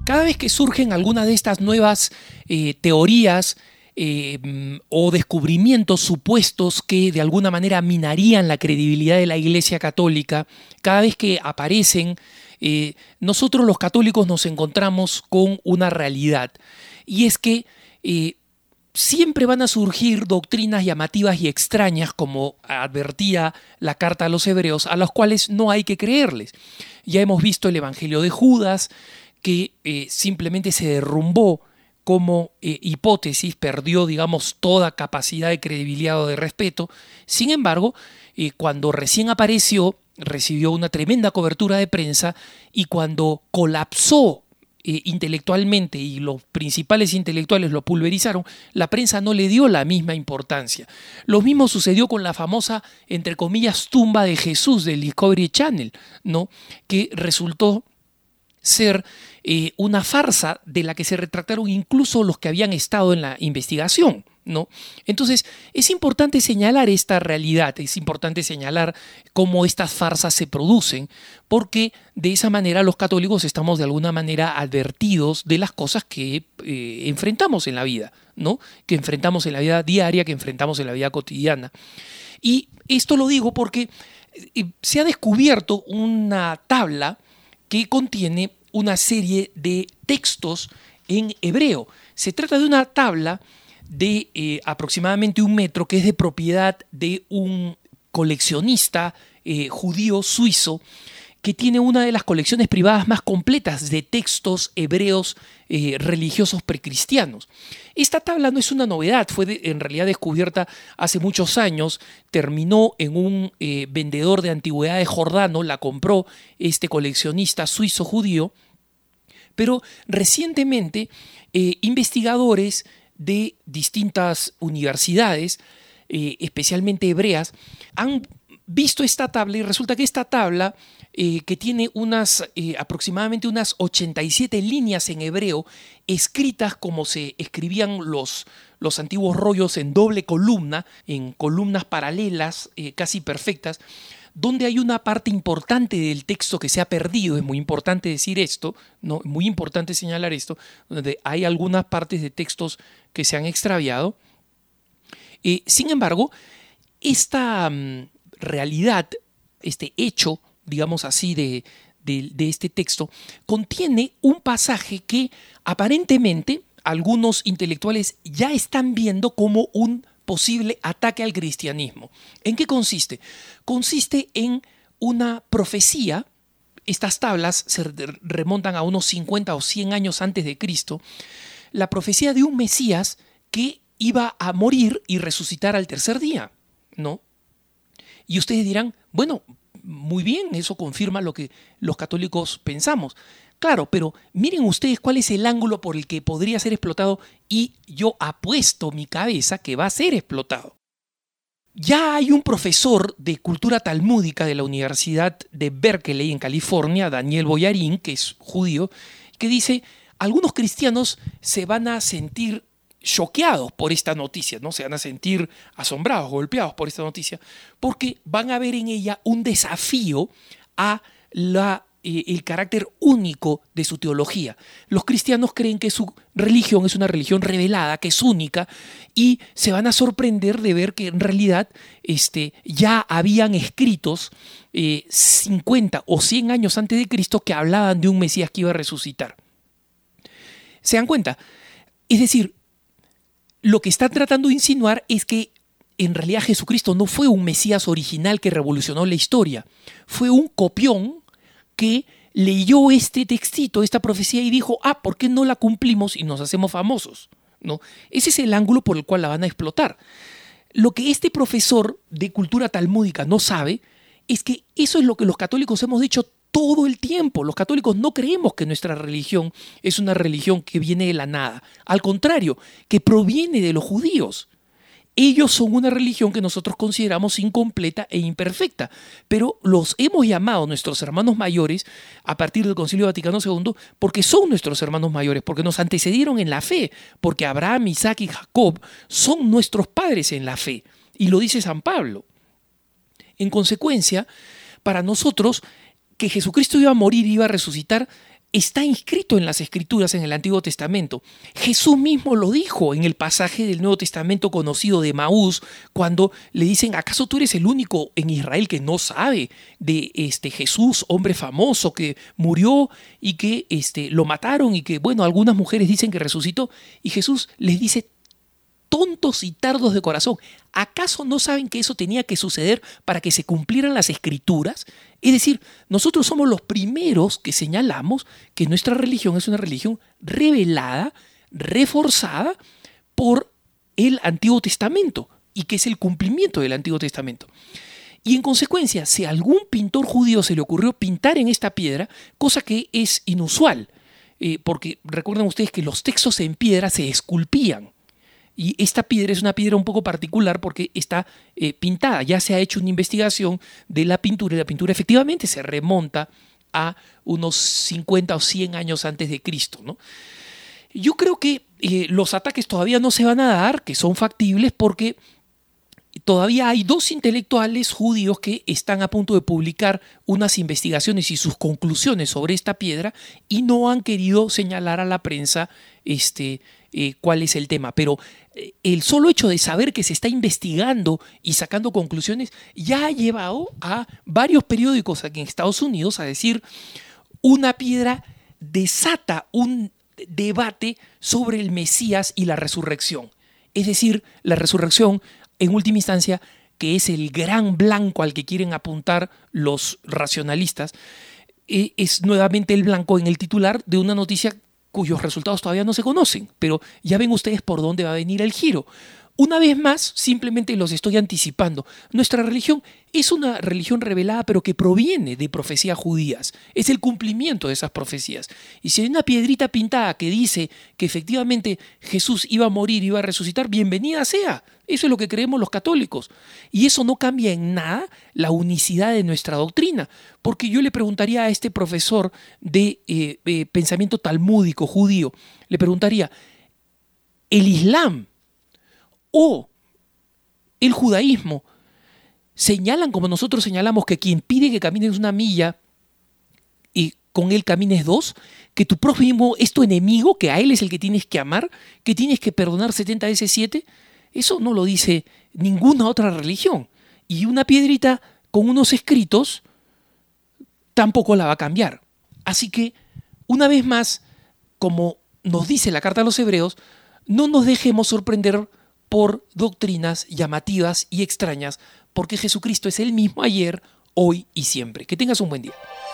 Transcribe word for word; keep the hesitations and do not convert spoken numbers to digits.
Cada vez que surgen algunas de estas nuevas eh, teorías eh, o descubrimientos supuestos que de alguna manera minarían la credibilidad de la Iglesia Católica, cada vez que aparecen, eh, nosotros los católicos nos encontramos con una realidad, y es que eh, siempre van a surgir doctrinas llamativas y extrañas, como advertía la carta a los hebreos, a las cuales no hay que creerles. Ya hemos visto el Evangelio de Judas, que eh, simplemente se derrumbó como eh, hipótesis, perdió, digamos, toda capacidad de credibilidad o de respeto. Sin embargo, eh, cuando recién apareció, recibió una tremenda cobertura de prensa, y cuando colapsó eh, intelectualmente y los principales intelectuales lo pulverizaron, la prensa no le dio la misma importancia. Lo mismo sucedió con la famosa, entre comillas, tumba de Jesús del Discovery Channel, ¿no? Que resultó ser eh, una farsa de la que se retractaron incluso los que habían estado en la investigación, ¿no? Entonces, es importante señalar esta realidad, es importante señalar cómo estas farsas se producen, porque de esa manera los católicos estamos de alguna manera advertidos de las cosas que eh, enfrentamos en la vida, ¿no? Que enfrentamos en la vida diaria, que enfrentamos en la vida cotidiana. Y esto lo digo porque eh, se ha descubierto una tabla que contiene una serie de textos en hebreo. Se trata de una tabla de eh, aproximadamente un metro, que es de propiedad de un coleccionista eh, judío suizo, que tiene una de las colecciones privadas más completas de textos hebreos eh, religiosos precristianos. Esta tabla no es una novedad, fue de, en realidad descubierta hace muchos años, terminó en un eh, vendedor de antigüedades jordano, la compró este coleccionista suizo judío, pero recientemente eh, investigadores de distintas universidades, eh, especialmente hebreas, han visto esta tabla, y resulta que esta tabla, eh, que tiene unas eh, aproximadamente unas ochenta y siete líneas en hebreo, escritas como se escribían los, los antiguos rollos, en doble columna, en columnas paralelas eh, casi perfectas, donde hay una parte importante del texto que se ha perdido. Es muy importante decir esto, ¿no? Muy importante señalar esto, donde hay algunas partes de textos que se han extraviado. Eh, sin embargo, esta um, realidad, este hecho, digamos así, de, de, de este texto, contiene un pasaje que aparentemente algunos intelectuales ya están viendo como un posible ataque al cristianismo. ¿En qué consiste? Consiste en una profecía. Estas tablas se remontan a unos cincuenta o cien años antes de Cristo. La profecía de un Mesías que iba a morir y resucitar al tercer día, ¿no? Y ustedes dirán, bueno, muy bien, eso confirma lo que los católicos pensamos. Claro, pero miren ustedes cuál es el ángulo por el que podría ser explotado, y yo apuesto mi cabeza que va a ser explotado. Ya hay un profesor de cultura talmúdica de la Universidad de Berkeley en California, Daniel Boyarín, que es judío, que dice: algunos cristianos se van a sentir choqueados por esta noticia, ¿no? Se van a sentir asombrados, golpeados por esta noticia, porque van a ver en ella un desafío a la el carácter único de su teología. Los cristianos creen que su religión es una religión revelada, que es única, y se van a sorprender de ver que en realidad este, ya habían escritos eh, cincuenta o cien años antes de Cristo que hablaban de un Mesías que iba a resucitar. ¿Se dan cuenta? Es decir, lo que está tratando de insinuar es que en realidad Jesucristo no fue un Mesías original que revolucionó la historia, fue un copión que leyó este textito, esta profecía, y dijo: ah, ¿por qué no la cumplimos y nos hacemos famosos? ¿No? Ese es el ángulo por el cual la van a explotar. Lo que este profesor de cultura talmúdica no sabe es que eso es lo que los católicos hemos dicho todo el tiempo. Los católicos no creemos que nuestra religión es una religión que viene de la nada. Al contrario, que proviene de los judíos. Ellos son una religión que nosotros consideramos incompleta e imperfecta, pero los hemos llamado nuestros hermanos mayores a partir del Concilio Vaticano segundo porque son nuestros hermanos mayores, porque nos antecedieron en la fe, porque Abraham, Isaac y Jacob son nuestros padres en la fe, y lo dice San Pablo. En consecuencia, para nosotros, que Jesucristo iba a morir y iba a resucitar, está inscrito en las Escrituras en el Antiguo Testamento. Jesús mismo lo dijo en el pasaje del Nuevo Testamento conocido de Maús, cuando le dicen, ¿acaso tú eres el único en Israel que no sabe de este Jesús, hombre famoso que murió y que este, lo mataron y que, bueno, algunas mujeres dicen que resucitó? Y Jesús les dice, tontos y tardos de corazón, ¿acaso no saben que eso tenía que suceder para que se cumplieran las Escrituras? Es decir, nosotros somos los primeros que señalamos que nuestra religión es una religión revelada, reforzada por el Antiguo Testamento y que es el cumplimiento del Antiguo Testamento. Y en consecuencia, si a algún pintor judío se le ocurrió pintar en esta piedra, cosa que es inusual, eh, porque recuerden ustedes que los textos en piedra se esculpían. Y esta piedra es una piedra un poco particular porque está eh, pintada. Ya se ha hecho una investigación de la pintura y la pintura efectivamente se remonta a unos cincuenta o cien años antes de Cristo, ¿no? Yo creo que eh, los ataques todavía no se van a dar, que son factibles porque todavía hay dos intelectuales judíos que están a punto de publicar unas investigaciones y sus conclusiones sobre esta piedra y no han querido señalar a la prensa este, eh, cuál es el tema. Pero eh, el solo hecho de saber que se está investigando y sacando conclusiones ya ha llevado a varios periódicos aquí en Estados Unidos a decir una piedra desata un debate sobre el Mesías y la resurrección. Es decir, la resurrección en última instancia, que es el gran blanco al que quieren apuntar los racionalistas, es nuevamente el blanco en el titular de una noticia cuyos resultados todavía no se conocen. Pero ya ven ustedes por dónde va a venir el giro. Una vez más, simplemente los estoy anticipando. Nuestra religión es una religión revelada, pero que proviene de profecías judías. Es el cumplimiento de esas profecías. Y si hay una piedrita pintada que dice que efectivamente Jesús iba a morir, iba a resucitar, bienvenida sea. Eso es lo que creemos los católicos. Y eso no cambia en nada la unicidad de nuestra doctrina. Porque yo le preguntaría a este profesor de eh, eh, pensamiento talmúdico judío, le preguntaría, ¿el Islam o el judaísmo señalan, como nosotros señalamos, que quien pide que camines una milla y con él camines dos, que tu prójimo es tu enemigo, que a él es el que tienes que amar, que tienes que perdonar setenta veces siete? Eso no lo dice ninguna otra religión. Y una piedrita con unos escritos tampoco la va a cambiar. Así que, una vez más, como nos dice la carta a los hebreos, no nos dejemos sorprender por doctrinas llamativas y extrañas, porque Jesucristo es el mismo ayer, hoy y siempre. Que tengas un buen día.